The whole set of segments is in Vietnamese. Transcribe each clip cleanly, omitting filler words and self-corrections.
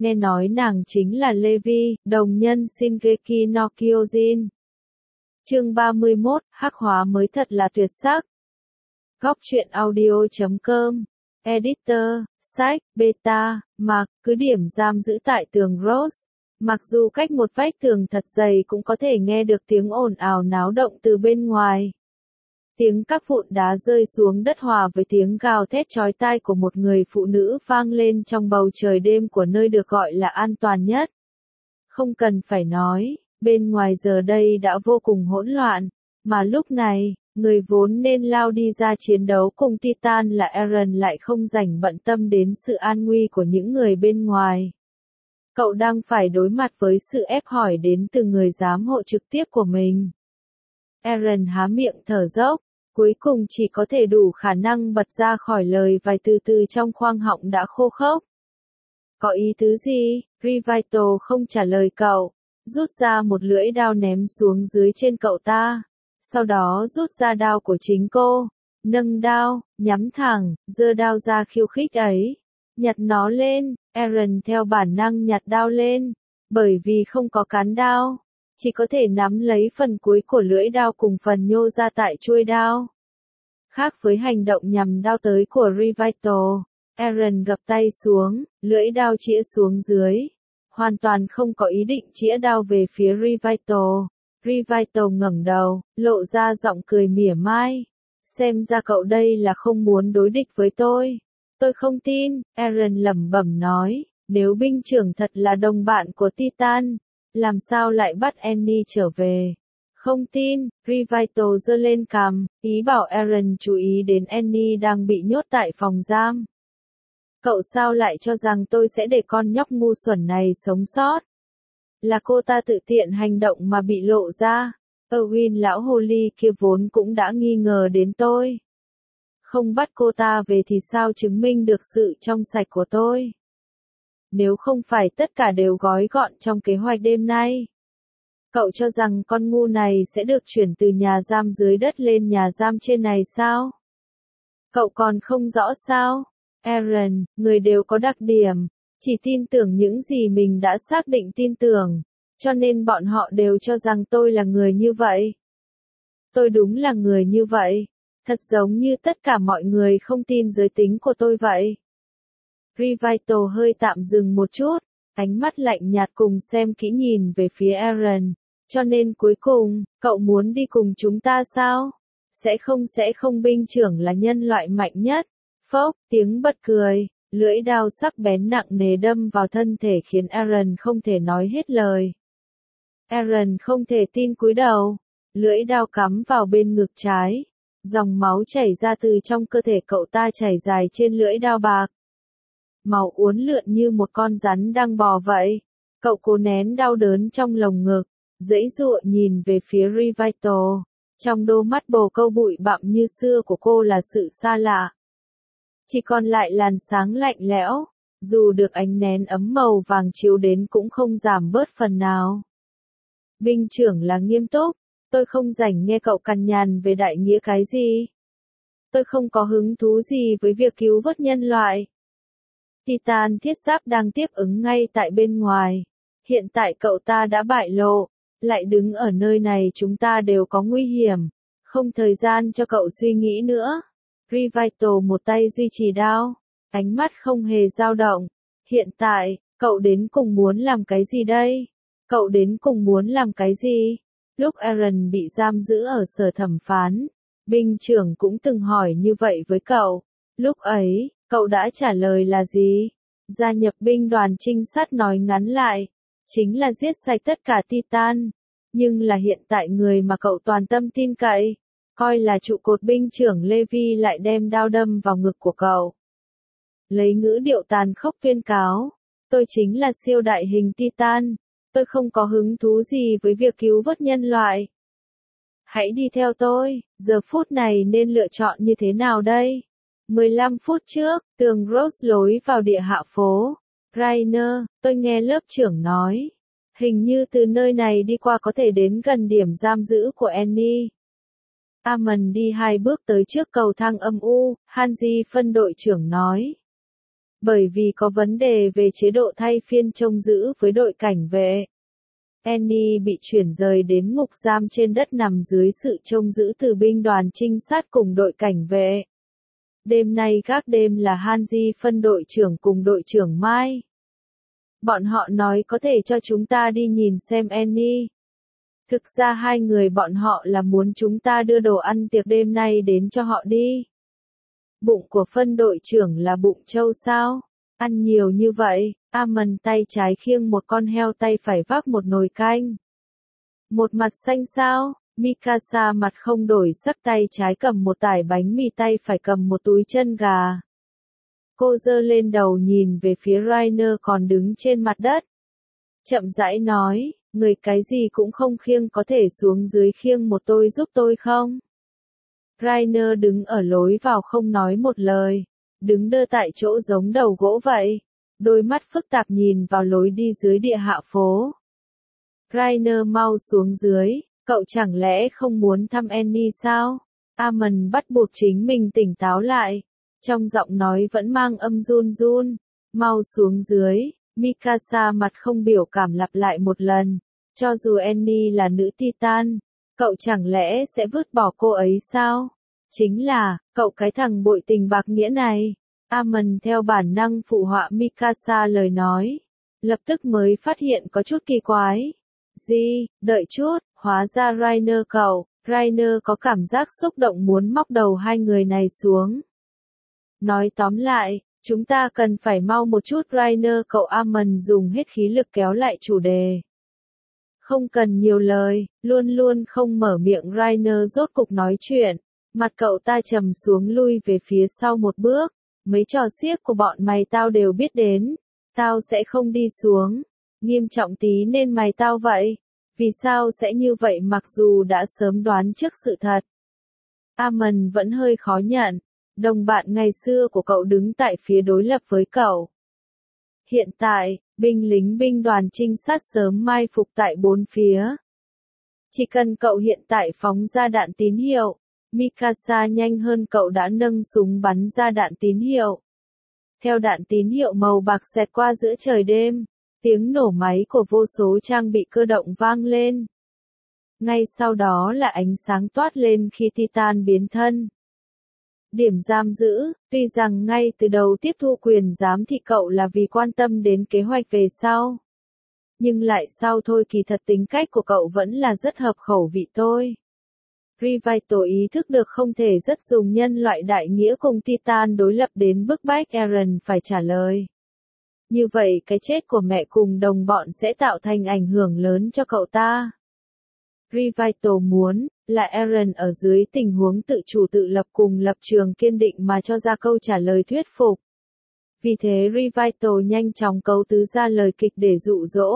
nghe nói nàng chính là Levi, đồng nhân Shingeki no Kyojin. Chương 31, hắc hóa mới thật là tuyệt sắc. Góc truyện audio.com. Editor, sách, beta, Mark, cứ điểm giam giữ tại tường Rose. Mặc dù cách một vách tường thật dày cũng có thể nghe được tiếng ồn ào náo động từ bên ngoài. Tiếng các vụn đá rơi xuống đất hòa với tiếng gào thét chói tai của một người phụ nữ vang lên trong bầu trời đêm của nơi được gọi là an toàn nhất. Không cần phải nói, bên ngoài giờ đây đã vô cùng hỗn loạn, mà lúc này, người vốn nên lao đi ra chiến đấu cùng Titan là Eren lại không rảnh bận tâm đến sự an nguy của những người bên ngoài. Cậu đang phải đối mặt với sự ép hỏi đến từ người giám hộ trực tiếp của mình. Eren há miệng thở dốc, cuối cùng chỉ có thể đủ khả năng bật ra khỏi lời vài từ từ trong khoang họng đã khô khốc. Có ý tứ gì? Rivital không trả lời cậu, rút ra một lưỡi đao ném xuống dưới trên cậu ta. Sau đó rút ra đao của chính cô, nâng đao, nhắm thẳng, giơ đao ra khiêu khích ấy. Nhặt nó lên, Eren theo bản năng nhặt đao lên, bởi vì không có cán đao, chỉ có thể nắm lấy phần cuối của lưỡi đao cùng phần nhô ra tại chuôi đao. Khác với hành động nhằm đao tới của Rivital, Eren gập tay xuống, lưỡi đao chĩa xuống dưới, hoàn toàn không có ý định chĩa đao về phía Rivital. Rivital ngẩng đầu, lộ ra giọng cười mỉa mai. Xem ra cậu đây là không muốn đối địch với tôi. Tôi không tin, Eren lẩm bẩm nói, nếu binh trưởng thật là đồng bạn của Titan, làm sao lại bắt Annie trở về? Không tin, Rivital giơ lên cằm, ý bảo Eren chú ý đến Annie đang bị nhốt tại phòng giam. Cậu sao lại cho rằng tôi sẽ để con nhóc ngu xuẩn này sống sót? Là cô ta tự tiện hành động mà bị lộ ra. Erwin lão hồ ly kia vốn cũng đã nghi ngờ đến tôi. Không bắt cô ta về thì sao chứng minh được sự trong sạch của tôi? Nếu không phải tất cả đều gói gọn trong kế hoạch đêm nay. Cậu cho rằng con ngu này sẽ được chuyển từ nhà giam dưới đất lên nhà giam trên này sao? Cậu còn không rõ sao? Eren, người đều có đặc điểm, chỉ tin tưởng những gì mình đã xác định tin tưởng, cho nên bọn họ đều cho rằng tôi là người như vậy. Tôi đúng là người như vậy, thật giống như tất cả mọi người không tin giới tính của tôi vậy. Rivital hơi tạm dừng một chút, ánh mắt lạnh nhạt cùng xem kỹ nhìn về phía Eren, cho nên cuối cùng, cậu muốn đi cùng chúng ta sao? Sẽ không binh trưởng là nhân loại mạnh nhất. Phốc, tiếng bật cười, lưỡi đao sắc bén nặng nề đâm vào thân thể khiến Eren không thể nói hết lời. Eren không thể tin cúi đầu, lưỡi đao cắm vào bên ngực trái, dòng máu chảy ra từ trong cơ thể cậu ta chảy dài trên lưỡi đao bạc. Máu uốn lượn như một con rắn đang bò vậy. Cậu cố nén đau đớn trong lồng ngực, giãy giụa nhìn về phía Rivital. Trong đôi mắt bồ câu bụi bặm như xưa của cô là sự xa lạ. Chỉ còn lại làn sáng lạnh lẽo, dù được ánh nến ấm màu vàng chiếu đến cũng không giảm bớt phần nào. Binh trưởng là nghiêm túc, tôi không rảnh nghe cậu cằn nhằn về đại nghĩa cái gì. Tôi không có hứng thú gì với việc cứu vớt nhân loại. Titan thiết giáp đang tiếp ứng ngay tại bên ngoài. Hiện tại cậu ta đã bại lộ, lại đứng ở nơi này chúng ta đều có nguy hiểm. Không thời gian cho cậu suy nghĩ nữa. Rivital một tay duy trì đao, ánh mắt không hề dao động. Hiện tại, cậu đến cùng muốn làm cái gì đây? Cậu đến cùng muốn làm cái gì? Lúc Eren bị giam giữ ở sở thẩm phán, binh trưởng cũng từng hỏi như vậy với cậu. Lúc ấy, cậu đã trả lời là gì? Gia nhập binh đoàn trinh sát nói ngắn lại, chính là giết sạch tất cả Titan. Nhưng là hiện tại người mà cậu toàn tâm tin cậy, coi là trụ cột binh trưởng Levi lại đem đao đâm vào ngực của cậu. Lấy ngữ điệu tàn khốc tuyên cáo, tôi chính là siêu đại hình Titan, tôi không có hứng thú gì với việc cứu vớt nhân loại. Hãy đi theo tôi, giờ phút này nên lựa chọn như thế nào đây? 15 phút trước, tường Rose lối vào địa hạ phố. Rainer, tôi nghe lớp trưởng nói. Hình như từ nơi này đi qua có thể đến gần điểm giam giữ của Annie. Amon đi 2 bước tới trước cầu thang âm u, Hanji phân đội trưởng nói. Bởi vì có vấn đề về chế độ thay phiên trông giữ với đội cảnh vệ. Annie bị chuyển rời đến ngục giam trên đất nằm dưới sự trông giữ từ binh đoàn trinh sát cùng đội cảnh vệ. Đêm nay gác đêm là Hanji phân đội trưởng cùng đội trưởng Mai. Bọn họ nói có thể cho chúng ta đi nhìn xem Annie. Thực ra hai người bọn họ là muốn chúng ta đưa đồ ăn tiệc đêm nay đến cho họ đi. Bụng của phân đội trưởng là bụng trâu sao? Ăn nhiều như vậy, Amon tay trái khiêng một con heo tay phải vác một nồi canh. Một mặt xanh sao? Mikasa mặt không đổi sắc tay trái cầm một tải bánh mì tay phải cầm một túi chân gà. Cô giơ lên đầu nhìn về phía Rainer còn đứng trên mặt đất. Chậm rãi nói, người cái gì cũng không khiêng có thể xuống dưới khiêng một tôi giúp tôi không? Rainer đứng ở lối vào không nói một lời, đứng đơ tại chỗ giống đầu gỗ vậy, đôi mắt phức tạp nhìn vào lối đi dưới địa hạ phố. Rainer mau xuống dưới, cậu chẳng lẽ không muốn thăm Annie sao? Amon bắt buộc chính mình tỉnh táo lại, trong giọng nói vẫn mang âm run run, mau xuống dưới. Mikasa mặt không biểu cảm lặp lại một lần, cho dù Annie là nữ Titan, cậu chẳng lẽ sẽ vứt bỏ cô ấy sao? Chính là, cậu cái thằng bội tình bạc nghĩa này. Amon theo bản năng phụ họa Mikasa lời nói, lập tức mới phát hiện có chút kỳ quái. Gì, đợi chút, hóa ra Rainer cậu, Rainer có cảm giác xúc động muốn móc đầu hai người này xuống. Nói tóm lại, chúng ta cần phải mau một chút Rainer cậu. Amon dùng hết khí lực kéo lại chủ đề. Không cần nhiều lời, luôn luôn không mở miệng Rainer rốt cục nói chuyện. Mặt cậu ta trầm xuống lui về phía sau một bước. Mấy trò xiếc của bọn mày tao đều biết đến. Tao sẽ không đi xuống. Nghiêm trọng tí nên mày tao vậy. Vì sao sẽ như vậy mặc dù đã sớm đoán trước sự thật? Amon vẫn hơi khó nhận. Đồng bạn ngày xưa của cậu đứng tại phía đối lập với cậu. Hiện tại, binh lính binh đoàn trinh sát sớm mai phục tại bốn phía. Chỉ cần cậu hiện tại phóng ra đạn tín hiệu, Mikasa nhanh hơn cậu đã nâng súng bắn ra đạn tín hiệu. Theo đạn tín hiệu màu bạc xẹt qua giữa trời đêm, tiếng nổ máy của vô số trang bị cơ động vang lên. Ngay sau đó là ánh sáng toát lên khi Titan biến thân. Điểm giam giữ, tuy rằng ngay từ đầu tiếp thu quyền giám thị cậu là vì quan tâm đến kế hoạch về sau. Nhưng lại sau thôi kỳ thật tính cách của cậu vẫn là rất hợp khẩu vị tôi. Revital ý thức được không thể rất dùng nhân loại đại nghĩa cùng Titan đối lập đến bức bách Eren phải trả lời. Như vậy cái chết của mẹ cùng đồng bọn sẽ tạo thành ảnh hưởng lớn cho cậu ta. Revital muốn là Eren ở dưới tình huống tự chủ tự lập cùng lập trường kiên định mà cho ra câu trả lời thuyết phục. Vì thế Revital nhanh chóng cấu tứ ra lời kịch để dụ dỗ.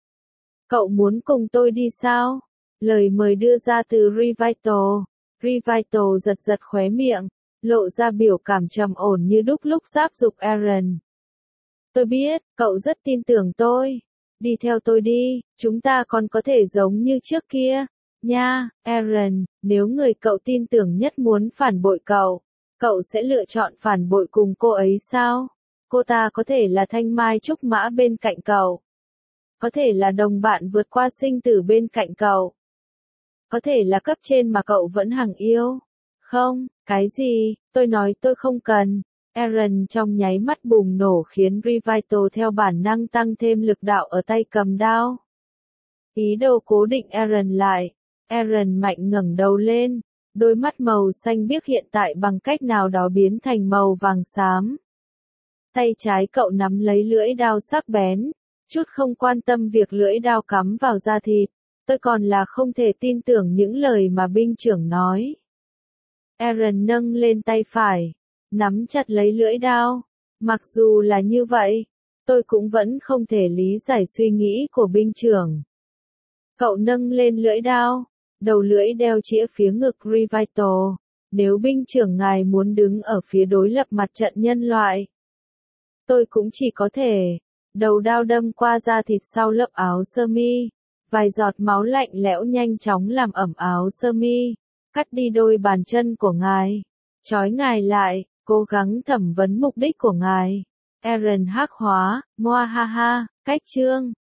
Cậu muốn cùng tôi đi sao? Lời mời đưa ra từ Revital. Revital giật giật khóe miệng, lộ ra biểu cảm trầm ổn như đúc lúc giáp giục Eren. Tôi biết, cậu rất tin tưởng tôi. Đi theo tôi đi, chúng ta còn có thể giống như trước kia. Nha, Eren, nếu người cậu tin tưởng nhất muốn phản bội cậu sẽ lựa chọn phản bội cùng cô ấy sao? Cô ta có thể là thanh mai trúc mã bên cạnh cậu. Có thể là đồng bạn vượt qua sinh tử bên cạnh cậu. Có thể là cấp trên mà cậu vẫn hằng yêu. Không, cái gì, tôi nói tôi không cần. Eren trong nháy mắt bùng nổ khiến Revital theo bản năng tăng thêm lực đạo ở tay cầm đao. Ý đồ cố định Eren lại. Eren mạnh ngẩng đầu lên, đôi mắt màu xanh biếc hiện tại bằng cách nào đó biến thành màu vàng xám. Tay trái cậu nắm lấy lưỡi đao sắc bén, chút không quan tâm việc lưỡi đao cắm vào da thịt. Tôi còn là không thể tin tưởng những lời mà binh trưởng nói. Eren nâng lên tay phải, nắm chặt lấy lưỡi đao. Mặc dù là như vậy, tôi cũng vẫn không thể lý giải suy nghĩ của binh trưởng. Cậu nâng lên lưỡi đao, đầu lưỡi đeo chĩa phía ngực Revital. Nếu binh trưởng ngài muốn đứng ở phía đối lập mặt trận nhân loại, tôi cũng chỉ có thể. Đầu đao đâm qua da thịt sau lớp áo sơ mi. Vài giọt máu lạnh lẽo nhanh chóng làm ẩm áo sơ mi, cắt đi đôi bàn chân của ngài, trói ngài lại, cố gắng thẩm vấn mục đích của ngài. Eren hắc hóa, Moahaha, cách chương